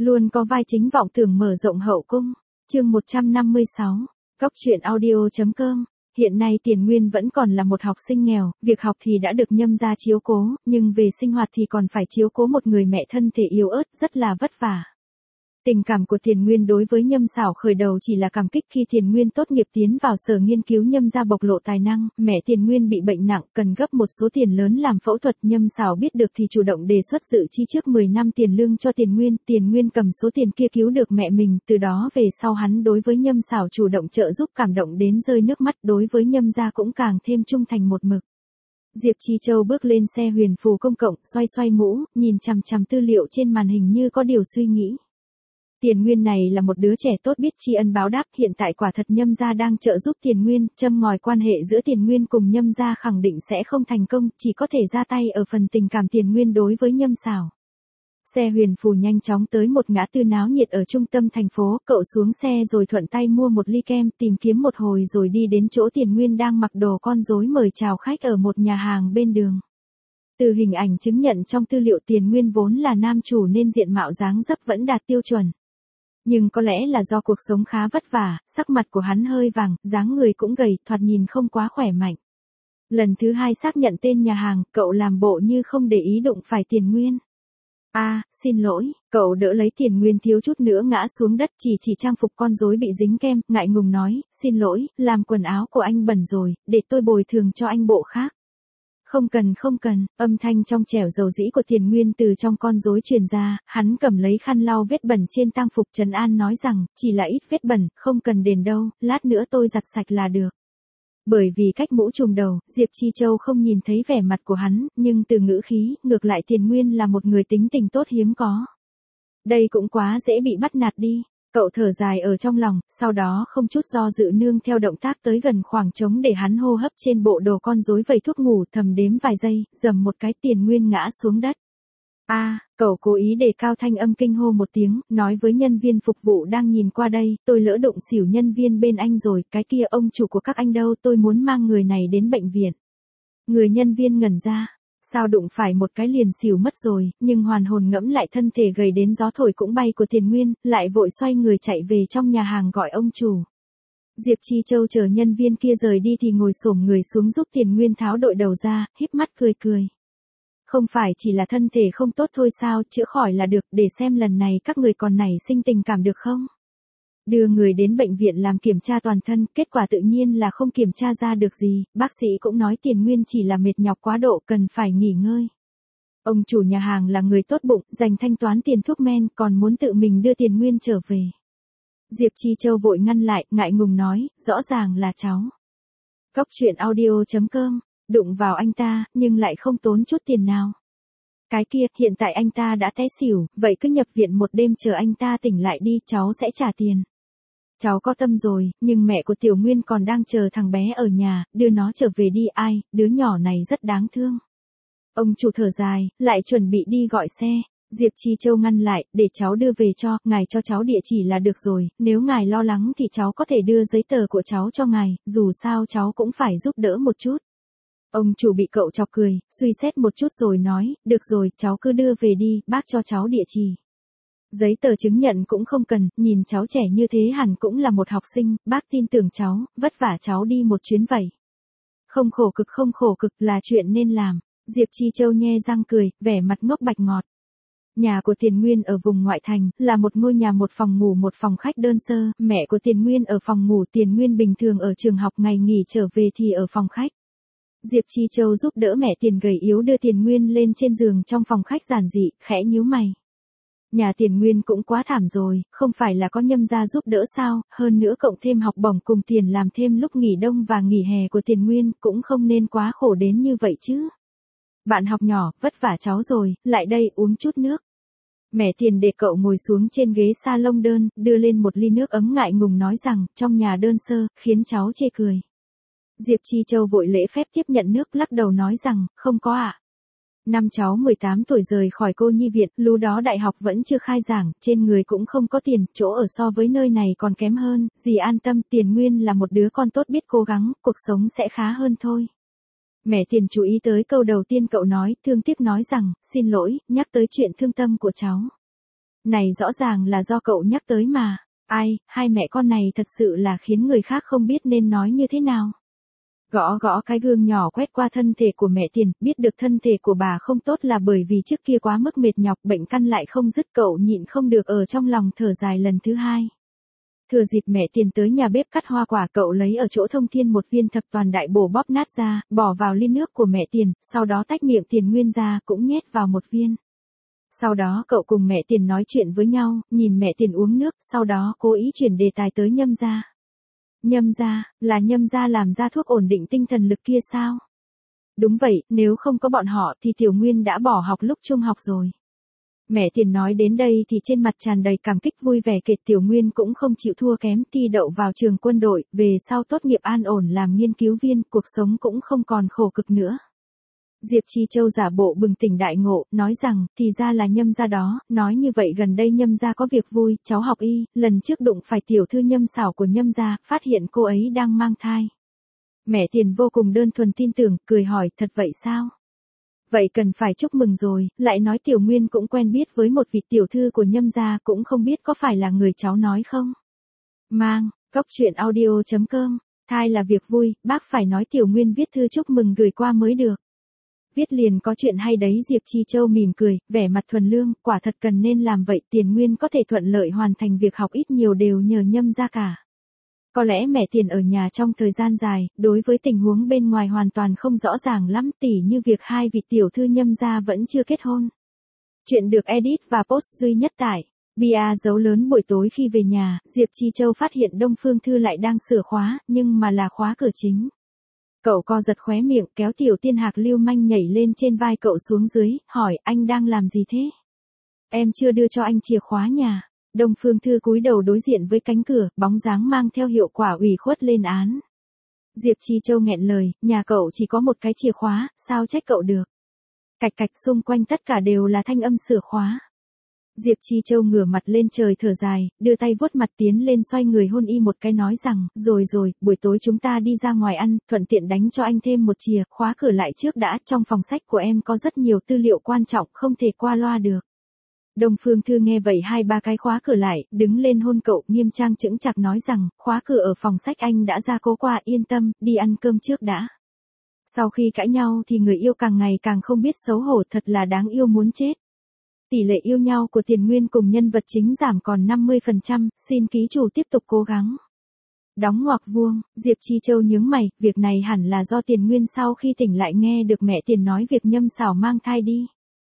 Luôn có vai chính vọng tưởng mở rộng hậu cung. Chương 156. Góc truyện audio.com. Hiện nay Tiền Nguyên vẫn còn là một học sinh nghèo, việc học thì đã được Nhâm gia chiếu cố, nhưng về sinh hoạt thì còn phải chiếu cố một người mẹ thân thể yếu ớt, rất là vất vả. Tình cảm của Tiền Nguyên đối với Nhâm Sảo khởi đầu chỉ là cảm kích khi Tiền Nguyên tốt nghiệp tiến vào sở nghiên cứu Nhâm gia bộc lộ tài năng, mẹ Tiền Nguyên bị bệnh nặng, cần gấp một số tiền lớn làm phẫu thuật. Nhâm Sảo biết được thì chủ động đề xuất dự chi trước 10 năm tiền lương cho Tiền Nguyên cầm số tiền kia cứu được mẹ mình, từ đó về sau hắn đối với Nhâm Sảo chủ động trợ giúp cảm động đến rơi nước mắt, đối với Nhâm gia cũng càng thêm trung thành một mực. Diệp Chi Châu bước lên xe huyền phù công cộng, xoay xoay mũ, nhìn chằm chằm tư liệu trên màn hình như có điều suy nghĩ. Tiền Nguyên này là một đứa trẻ tốt biết tri ân báo đáp, hiện tại quả thật Nhâm gia đang trợ giúp Tiền Nguyên, châm ngòi quan hệ giữa Tiền Nguyên cùng Nhâm gia khẳng định sẽ không thành công, chỉ có thể ra tay ở phần tình cảm Tiền Nguyên đối với Nhâm Sảo. Xe huyền phù nhanh chóng tới một ngã tư náo nhiệt ở trung tâm thành phố, cậu xuống xe rồi thuận tay mua một ly kem, tìm kiếm một hồi rồi đi đến chỗ Tiền Nguyên đang mặc đồ con rối mời chào khách ở một nhà hàng bên đường. Từ hình ảnh chứng nhận trong tư liệu Tiền Nguyên vốn là nam chủ nên diện mạo dáng dấp vẫn đạt tiêu chuẩn. Nhưng có lẽ là do cuộc sống khá vất vả, sắc mặt của hắn hơi vàng, dáng người cũng gầy, thoạt nhìn không quá khỏe mạnh. Lần thứ hai xác nhận tên nhà hàng, cậu làm bộ như không để ý đụng phải Tiền Nguyên. Xin lỗi, cậu đỡ lấy Tiền Nguyên thiếu chút nữa ngã xuống đất, chỉ trang phục con rối bị dính kem, ngại ngùng nói, xin lỗi, làm quần áo của anh bẩn rồi, để tôi bồi thường cho anh bộ khác. Không cần, âm thanh trong trẻo dầu dĩ của Tiền Nguyên từ trong con rối truyền ra, hắn cầm lấy khăn lau vết bẩn trên tang phục trấn an nói rằng, chỉ là ít vết bẩn, không cần đền đâu, lát nữa tôi giặt sạch là được. Bởi vì cách mũ trùm đầu, Diệp Chi Châu không nhìn thấy vẻ mặt của hắn, nhưng từ ngữ khí, ngược lại Tiền Nguyên là một người tính tình tốt hiếm có. Đây cũng quá dễ bị bắt nạt đi. Cậu thở dài ở trong lòng, sau đó không chút do dự nương theo động tác tới gần khoảng trống để hắn hô hấp trên bộ đồ con rối vẩy thuốc ngủ, thầm đếm vài giây, dầm một cái Tiền Nguyên ngã xuống đất. Cậu cố ý đề cao thanh âm kinh hô một tiếng, nói với nhân viên phục vụ đang nhìn qua đây, tôi lỡ đụng xỉu nhân viên bên anh rồi, cái kia ông chủ của các anh đâu, tôi muốn mang người này đến bệnh viện. Người nhân viên ngẩn ra. Sao đụng phải một cái liền xỉu mất rồi, nhưng hoàn hồn ngẫm lại thân thể gầy đến gió thổi cũng bay của Tiền Nguyên, lại vội xoay người chạy về trong nhà hàng gọi ông chủ. Diệp Chi Châu chờ nhân viên kia rời đi thì ngồi xổm người xuống giúp Tiền Nguyên tháo đội đầu ra, híp mắt cười. Không phải chỉ là thân thể không tốt thôi sao, chữa khỏi là được, để xem lần này các người còn nảy sinh tình cảm được không? Đưa người đến bệnh viện làm kiểm tra toàn thân, kết quả tự nhiên là không kiểm tra ra được gì, bác sĩ cũng nói Tiền Nguyên chỉ là mệt nhọc quá độ cần phải nghỉ ngơi. Ông chủ nhà hàng là người tốt bụng, dành thanh toán tiền thuốc men, còn muốn tự mình đưa Tiền Nguyên trở về. Diệp Chi Châu vội ngăn lại, ngại ngùng nói, rõ ràng là cháu. Góc truyện audio.com, đụng vào anh ta, nhưng lại không tốn chút tiền nào. Cái kia, hiện tại anh ta đã té xỉu, vậy cứ nhập viện một đêm chờ anh ta tỉnh lại đi, cháu sẽ trả tiền. Cháu có tâm rồi, nhưng mẹ của Tiểu Nguyên còn đang chờ thằng bé ở nhà, đưa nó trở về đi, đứa nhỏ này rất đáng thương. Ông chủ thở dài, lại chuẩn bị đi gọi xe. Diệp Chi Châu ngăn lại, để cháu đưa về cho, ngài cho cháu địa chỉ là được rồi, nếu ngài lo lắng thì cháu có thể đưa giấy tờ của cháu cho ngài, dù sao cháu cũng phải giúp đỡ một chút. Ông chủ bị cậu chọc cười, suy xét một chút rồi nói, được rồi, cháu cứ đưa về đi, bác cho cháu địa chỉ. Giấy tờ chứng nhận cũng không cần, nhìn cháu trẻ như thế hẳn cũng là một học sinh, bác tin tưởng cháu, vất vả cháu đi một chuyến vậy. Không khổ cực là chuyện nên làm. Diệp Chi Châu nhe răng cười, vẻ mặt ngốc bạch ngọt. Nhà của Tiền Nguyên ở vùng ngoại thành, là một ngôi nhà một phòng ngủ một phòng khách đơn sơ, mẹ của Tiền Nguyên ở phòng ngủ, Tiền Nguyên bình thường ở trường học, ngày nghỉ trở về thì ở phòng khách. Diệp Chi Châu giúp đỡ mẹ Tiền gầy yếu đưa Tiền Nguyên lên trên giường trong phòng khách giản dị, khẽ nhíu mày. Nhà Tiền Nguyên cũng quá thảm rồi, không phải là có Nhâm gia giúp đỡ sao, hơn nữa cộng thêm học bổng cùng tiền làm thêm lúc nghỉ đông và nghỉ hè của Tiền Nguyên, cũng không nên quá khổ đến như vậy chứ. Bạn học nhỏ, vất vả cháu rồi, lại đây uống chút nước. Mẹ Tiền để cậu ngồi xuống trên ghế salon đơn, đưa lên một ly nước ấm, ngại ngùng nói rằng, trong nhà đơn sơ, khiến cháu chê cười. Diệp Chi Châu vội lễ phép tiếp nhận nước, lắc đầu nói rằng, không có ạ. Năm cháu 18 tuổi rời khỏi cô nhi viện, lúc đó đại học vẫn chưa khai giảng, trên người cũng không có tiền, chỗ ở so với nơi này còn kém hơn, dì an tâm, Tiền Nguyên là một đứa con tốt biết cố gắng, cuộc sống sẽ khá hơn thôi. Mẹ Tiền chú ý tới câu đầu tiên cậu nói, thương tiếc nói rằng, xin lỗi, nhắc tới chuyện thương tâm của cháu. Này rõ ràng là do cậu nhắc tới mà. Ai, hai mẹ con này thật sự là khiến người khác không biết nên nói như thế nào. Gõ gõ cái gương nhỏ quét qua thân thể của mẹ Tiền, biết được thân thể của bà không tốt là bởi vì trước kia quá mức mệt nhọc, bệnh căn lại không dứt, cậu nhịn không được ở trong lòng thở dài lần thứ hai. Thừa dịp mẹ Tiền tới nhà bếp cắt hoa quả, cậu lấy ở chỗ thông thiên một viên thập toàn đại bổ bóp nát ra, bỏ vào ly nước của mẹ Tiền, sau đó tách miệng Tiền Nguyên ra cũng nhét vào một viên. Sau đó cậu cùng mẹ Tiền nói chuyện với nhau, nhìn mẹ Tiền uống nước, sau đó cố ý chuyển đề tài tới Nhâm gia. Nhâm gia, là Nhâm gia làm ra thuốc ổn định tinh thần lực kia sao? Đúng vậy, nếu không có bọn họ thì Tiểu Nguyên đã bỏ học lúc trung học rồi. Mẹ Tiền nói đến đây thì trên mặt tràn đầy cảm kích vui vẻ, kể Tiểu Nguyên cũng không chịu thua kém, thi đậu vào trường quân đội, về sau tốt nghiệp an ổn làm nghiên cứu viên, cuộc sống cũng không còn khổ cực nữa. Diệp Chi Châu giả bộ bừng tỉnh đại ngộ, nói rằng, thì ra là Nhâm gia đó, nói như vậy gần đây Nhâm gia có việc vui, cháu học y, lần trước đụng phải tiểu thư Nhâm Xảo của Nhâm gia, phát hiện cô ấy đang mang thai. Mẹ Tiền vô cùng đơn thuần tin tưởng, cười hỏi, thật vậy sao? Vậy cần phải chúc mừng rồi, lại nói Tiểu Nguyên cũng quen biết với một vị tiểu thư của Nhâm gia, cũng không biết có phải là người cháu nói không? Mang, coctruyện.audio.com, thai là việc vui, bác phải nói Tiểu Nguyên viết thư chúc mừng gửi qua mới được. Viết liền có chuyện hay đấy. Diệp Chi Châu mỉm cười, vẻ mặt thuần lương, quả thật cần nên làm vậy, Tiền Nguyên có thể thuận lợi hoàn thành việc học ít nhiều đều nhờ Nhâm gia cả. Có lẽ mẹ Tiền ở nhà trong thời gian dài, đối với tình huống bên ngoài hoàn toàn không rõ ràng lắm, tỉ như việc hai vị tiểu thư Nhâm gia vẫn chưa kết hôn. Chuyện được edit và post duy nhất tại Bia dấu lớn. Buổi tối khi về nhà, Diệp Chi Châu phát hiện Đông Phương Thư lại đang sửa khóa, nhưng mà là khóa cửa chính. Cậu co giật khóe miệng, kéo Tiểu Tiên Hạc lưu manh nhảy lên trên vai cậu xuống dưới, hỏi, anh đang làm gì thế? Em chưa đưa cho anh chìa khóa nhà. Đông Phương Thư cúi đầu đối diện với cánh cửa, bóng dáng mang theo hiệu quả ủy khuất lên án. Diệp Chi Châu nghẹn lời, nhà cậu chỉ có một cái chìa khóa, sao trách cậu được? Cạch cạch, xung quanh tất cả đều là thanh âm sửa khóa. Diệp Chi Châu ngửa mặt lên trời thở dài, đưa tay vuốt mặt tiến lên xoay người hôn y một cái, nói rằng, rồi, buổi tối chúng ta đi ra ngoài ăn, thuận tiện đánh cho anh thêm một chìa, khóa cửa lại trước đã, trong phòng sách của em có rất nhiều tư liệu quan trọng, không thể qua loa được. Đông Phương Thư nghe vậy hai ba cái khóa cửa lại, đứng lên hôn cậu, nghiêm trang chững chạc nói rằng, khóa cửa ở phòng sách anh đã ra cố qua, yên tâm, đi ăn cơm trước đã. Sau khi cãi nhau thì người yêu càng ngày càng không biết xấu hổ, thật là đáng yêu muốn chết. Tỷ lệ yêu nhau của Tiền Nguyên cùng nhân vật chính giảm còn 50%, xin ký chủ tiếp tục cố gắng. Đóng ngoặc vuông, Diệp Chi Châu nhướng mày, việc này hẳn là do Tiền Nguyên sau khi tỉnh lại nghe được mẹ Tiền nói việc Nhâm Xảo mang thai đi.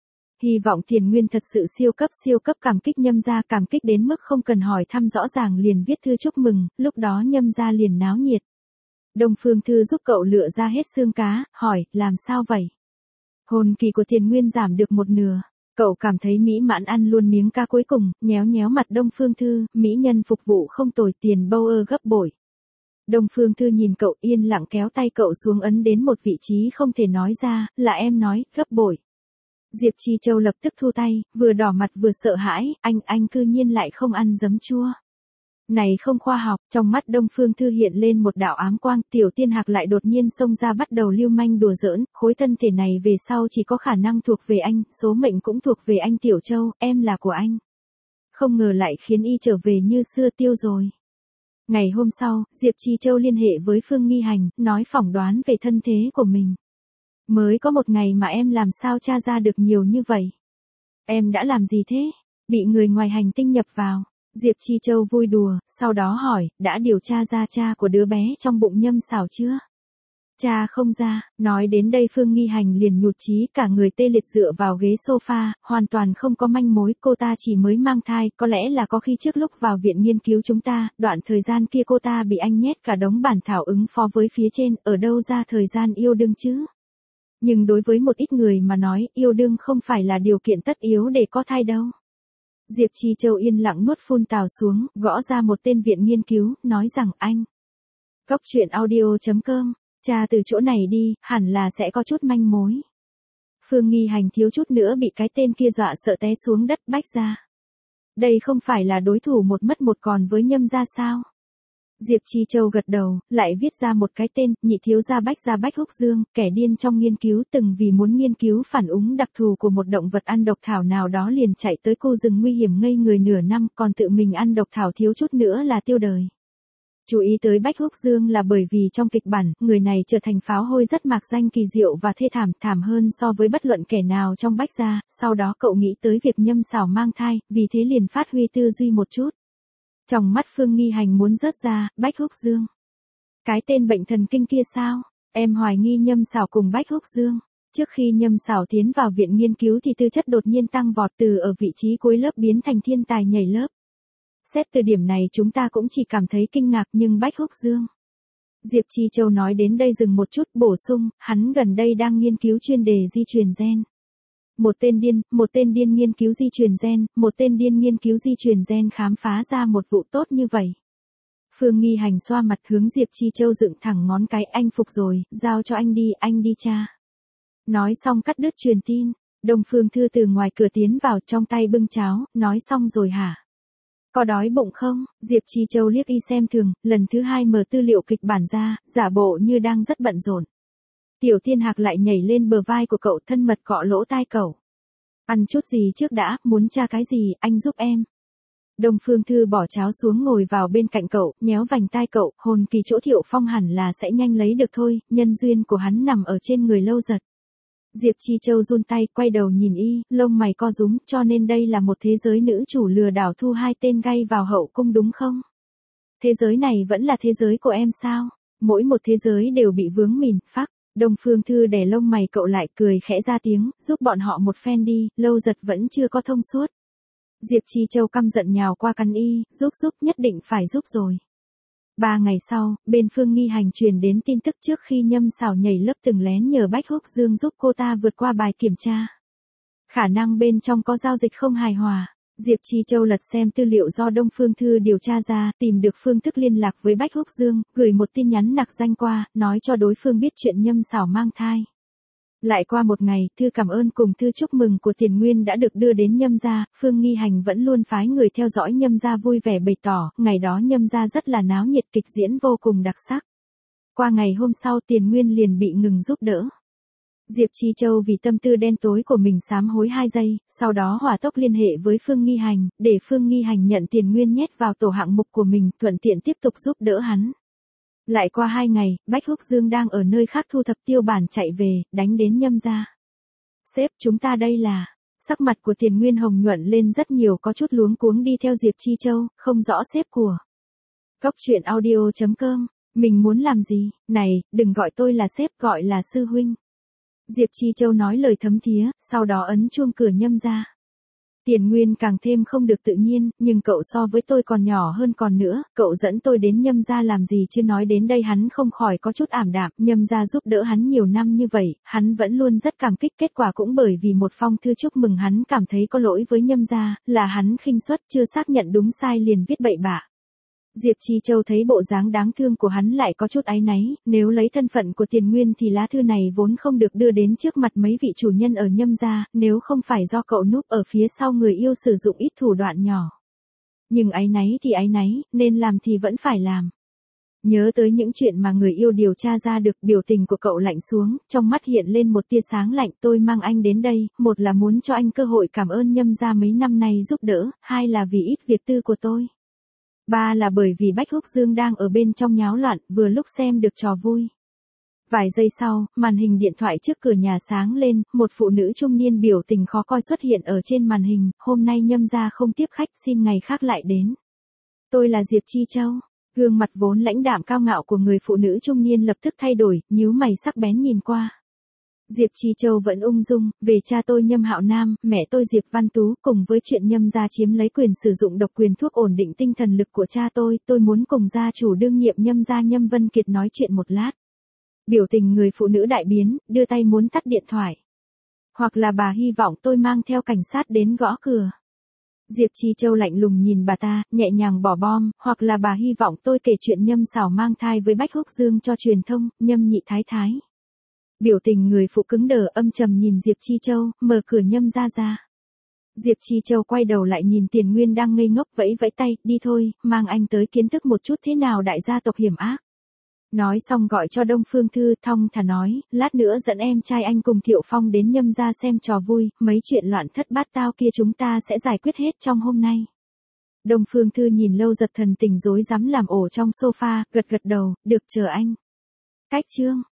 Hy vọng Tiền Nguyên thật sự siêu cấp cảm kích Nhâm gia, cảm kích đến mức không cần hỏi thăm rõ ràng liền viết thư chúc mừng, lúc đó Nhâm gia liền náo nhiệt. Đông Phương Thư giúp cậu lựa ra hết xương cá, hỏi, làm sao vậy? Hồn kỳ của Tiền Nguyên giảm được một nửa. Cậu cảm thấy mỹ mãn, ăn luôn miếng cá cuối cùng, nhéo mặt Đông Phương Thư, mỹ nhân phục vụ không tồi, tiền bâu gấp bội. Đông Phương Thư nhìn cậu yên lặng kéo tay cậu xuống, ấn đến một vị trí không thể nói ra, là em nói, gấp bội. Diệp Chi Châu lập tức thu tay, vừa đỏ mặt vừa sợ hãi, anh cư nhiên lại không ăn giấm chua. Này không khoa học, trong mắt Đông Phương Thư hiện lên một đạo ám quang, Tiểu Tiên Hạc lại đột nhiên xông ra bắt đầu lưu manh đùa giỡn, khối thân thể này về sau chỉ có khả năng thuộc về anh, số mệnh cũng thuộc về anh Tiểu Châu, em là của anh. Không ngờ lại khiến y trở về như xưa tiêu rồi. Ngày hôm sau, Diệp Chi Châu liên hệ với Phương Nghi Hành, nói phỏng đoán về thân thế của mình. Mới có một ngày mà em làm sao tra ra được nhiều như vậy? Em đã làm gì thế? Bị người ngoài hành tinh nhập vào. Diệp Chi Châu vui đùa, sau đó hỏi, đã điều tra ra cha của đứa bé trong bụng Nhâm Xảo chưa? Cha không ra. Nói đến đây Phương Nghi Hành liền nhụt chí, cả người tê liệt dựa vào ghế sofa, hoàn toàn không có manh mối, cô ta chỉ mới mang thai, có lẽ là có khi trước lúc vào viện nghiên cứu chúng ta, đoạn thời gian kia cô ta bị anh nhét cả đống bản thảo ứng phó với phía trên, ở đâu ra thời gian yêu đương chứ? Nhưng đối với một ít người mà nói, yêu đương không phải là điều kiện tất yếu để có thai đâu. Diệp Chi Châu yên lặng nuốt phun tào xuống, gõ ra một tên viện nghiên cứu, nói rằng anh. Coctruyện.audio.com, tra từ chỗ này đi, hẳn là sẽ có chút manh mối. Phương Nghi Hành thiếu chút nữa bị cái tên kia dọa sợ té xuống đất, bách ra. Đây không phải là đối thủ một mất một còn với Nhâm gia sao? Diệp Chi Châu gật đầu, lại viết ra một cái tên, nhị thiếu gia Bách Húc Dương, kẻ điên trong nghiên cứu từng vì muốn nghiên cứu phản ứng đặc thù của một động vật ăn độc thảo nào đó liền chạy tới khu rừng nguy hiểm ngây người nửa năm, còn tự mình ăn độc thảo thiếu chút nữa là tiêu đời. Chú ý tới Bách Húc Dương là bởi vì trong kịch bản, người này trở thành pháo hôi rất mạc danh kỳ diệu và thê thảm, thảm hơn so với bất luận kẻ nào trong Bách gia, sau đó cậu nghĩ tới việc Nhâm Xảo mang thai, vì thế liền phát huy tư duy một chút. Trong mắt Phương Nghi Hành muốn rớt ra, Bách Húc Dương. Cái tên bệnh thần kinh kia sao? Em hoài nghi Nhâm Xảo cùng Bách Húc Dương. Trước khi Nhâm Xảo tiến vào viện nghiên cứu thì tư chất đột nhiên tăng vọt từ ở vị trí cuối lớp biến thành thiên tài nhảy lớp. Xét từ điểm này chúng ta cũng chỉ cảm thấy kinh ngạc nhưng Bách Húc Dương. Diệp Chi Châu nói đến đây dừng một chút bổ sung, hắn gần đây đang nghiên cứu chuyên đề di truyền gen. Một tên điên nghiên cứu di truyền gen, một tên điên nghiên cứu di truyền gen khám phá ra một vụ tốt như vậy. Phương Nghi Hành xoa mặt hướng Diệp Chi Châu dựng thẳng ngón cái, anh phục rồi, giao cho anh đi cha. Nói xong cắt đứt truyền tin, Đông Phương Thư từ ngoài cửa tiến vào trong tay bưng cháo, nói xong rồi hả? Có đói bụng không? Diệp Chi Châu liếc y xem thường, lần thứ hai mở tư liệu kịch bản ra, giả bộ như đang rất bận rộn. Tiểu Thiên Hạc lại nhảy lên bờ vai của cậu thân mật cọ lỗ tai cậu. Ăn chút gì trước đã, muốn tra cái gì, anh giúp em. Đông Phương Thư bỏ cháo xuống ngồi vào bên cạnh cậu, nhéo vành tai cậu, hồn kỳ chỗ Thiệu Phong hẳn là sẽ nhanh lấy được thôi, nhân duyên của hắn nằm ở trên người lâu giật. Diệp Chi Châu run tay, quay đầu nhìn y, lông mày co rúm, cho nên đây là một thế giới nữ chủ lừa đảo thu hai tên gay vào hậu cung đúng không? Thế giới này vẫn là thế giới của em sao? Mỗi một thế giới đều bị vướng mìn, phắc. Đông Phương Thư đè lông mày cậu lại cười khẽ ra tiếng, giúp bọn họ một phen đi, lâu giật vẫn chưa có thông suốt. Diệp Chi Châu căm giận nhào qua cắn y, giúp nhất định phải giúp rồi. 3 ngày sau, bên Phương Nghi Hành truyền đến tin tức trước khi Nhâm Xảo nhảy lớp từng lén nhờ Bách Húc Dương giúp cô ta vượt qua bài kiểm tra. Khả năng bên trong có giao dịch không hài hòa. Diệp Chi Châu lật xem tư liệu do Đông Phương Thư điều tra ra, tìm được phương thức liên lạc với Bách Húc Dương, gửi một tin nhắn nặc danh qua, nói cho đối phương biết chuyện Nhâm Xảo mang thai. Lại qua một ngày, thư cảm ơn cùng thư chúc mừng của Tiền Nguyên đã được đưa đến Nhâm gia, Phương Nghi Hành vẫn luôn phái người theo dõi Nhâm gia vui vẻ bày tỏ, ngày đó Nhâm gia rất là náo nhiệt, kịch diễn vô cùng đặc sắc. Qua ngày hôm sau Tiền Nguyên liền bị ngừng giúp đỡ. Diệp Chi Châu vì tâm tư đen tối của mình sám hối 2 giây, sau đó hỏa tốc liên hệ với Phương Nghi Hành, để Phương Nghi Hành nhận Tiền Nguyên nhét vào tổ hạng mục của mình, thuận tiện tiếp tục giúp đỡ hắn. Lại qua 2 ngày, Bách Húc Dương đang ở nơi khác thu thập tiêu bản chạy về, đánh đến Nhâm gia. Sếp, chúng ta đây là... Sắc mặt của Tiền Nguyên hồng nhuận lên rất nhiều, có chút luống cuống đi theo Diệp Chi Châu, không rõ sếp của. Cóc truyện audio.com, mình muốn làm gì? Này, đừng gọi tôi là sếp, gọi là sư huynh. Diệp Chi Châu nói lời thấm thía, sau đó ấn chuông cửa Nhâm gia. Tiền Nguyên càng thêm không được tự nhiên, nhưng cậu so với tôi còn nhỏ hơn còn nữa, cậu dẫn tôi đến Nhâm gia làm gì chứ? Nói đến đây hắn không khỏi có chút ảm đạm, Nhâm gia giúp đỡ hắn nhiều năm như vậy, hắn vẫn luôn rất cảm kích, kết quả cũng bởi vì một phong thư chúc mừng hắn cảm thấy có lỗi với Nhâm gia, là hắn khinh suất chưa xác nhận đúng sai liền viết bậy bạ. Diệp Chi Châu thấy bộ dáng đáng thương của hắn lại có chút áy náy, nếu lấy thân phận của Tiền Nguyên thì lá thư này vốn không được đưa đến trước mặt mấy vị chủ nhân ở Nhâm gia, nếu không phải do cậu núp ở phía sau người yêu sử dụng ít thủ đoạn nhỏ. Nhưng áy náy thì áy náy, nên làm thì vẫn phải làm. Nhớ tới những chuyện mà người yêu điều tra ra được, biểu tình của cậu lạnh xuống, trong mắt hiện lên một tia sáng lạnh. Tôi mang anh đến đây, một là muốn cho anh cơ hội cảm ơn Nhâm gia mấy năm nay giúp đỡ, hai là vì ít việc tư của tôi. 3 là bởi vì Bách Húc Dương đang ở bên trong nháo loạn, vừa lúc xem được trò vui. Vài giây sau, màn hình điện thoại trước cửa nhà sáng lên, một phụ nữ trung niên biểu tình khó coi xuất hiện ở trên màn hình, hôm nay Nhâm gia không tiếp khách, xin ngày khác lại đến. Tôi là Diệp Chi Châu. Gương mặt vốn lãnh đạm cao ngạo của người phụ nữ trung niên lập tức thay đổi, nhíu mày sắc bén nhìn qua. Diệp Chi Châu vẫn ung dung, về cha tôi Nhâm Hạo Nam, mẹ tôi Diệp Văn Tú, cùng với chuyện Nhâm gia chiếm lấy quyền sử dụng độc quyền thuốc ổn định tinh thần lực của cha tôi muốn cùng gia chủ đương nhiệm Nhâm gia Nhâm Vân Kiệt nói chuyện một lát. Biểu tình người phụ nữ đại biến, đưa tay muốn tắt điện thoại. Hoặc là bà hy vọng tôi mang theo cảnh sát đến gõ cửa. Diệp Chi Châu lạnh lùng nhìn bà ta, nhẹ nhàng bỏ bom, hoặc là bà hy vọng tôi kể chuyện Nhâm Xảo mang thai với Bách Húc Dương cho truyền thông, Nhâm nhị thái thái. Biểu tình người phụ cứng đờ âm trầm nhìn Diệp Chi Châu, mở cửa Nhâm gia ra. Diệp Chi Châu quay đầu lại nhìn Tiền Nguyên đang ngây ngốc vẫy vẫy tay, đi thôi, mang anh tới kiến thức một chút thế nào đại gia tộc hiểm ác. Nói xong gọi cho Đông Phương Thư, thong thả nói, lát nữa dẫn em trai anh cùng Thiệu Phong đến Nhâm gia xem trò vui, mấy chuyện loạn thất bát tao kia chúng ta sẽ giải quyết hết trong hôm nay. Đông Phương Thư nhìn Lâu Giật thần tình rối rắm làm ổ trong sofa, gật gật đầu, được chờ anh. Cách chương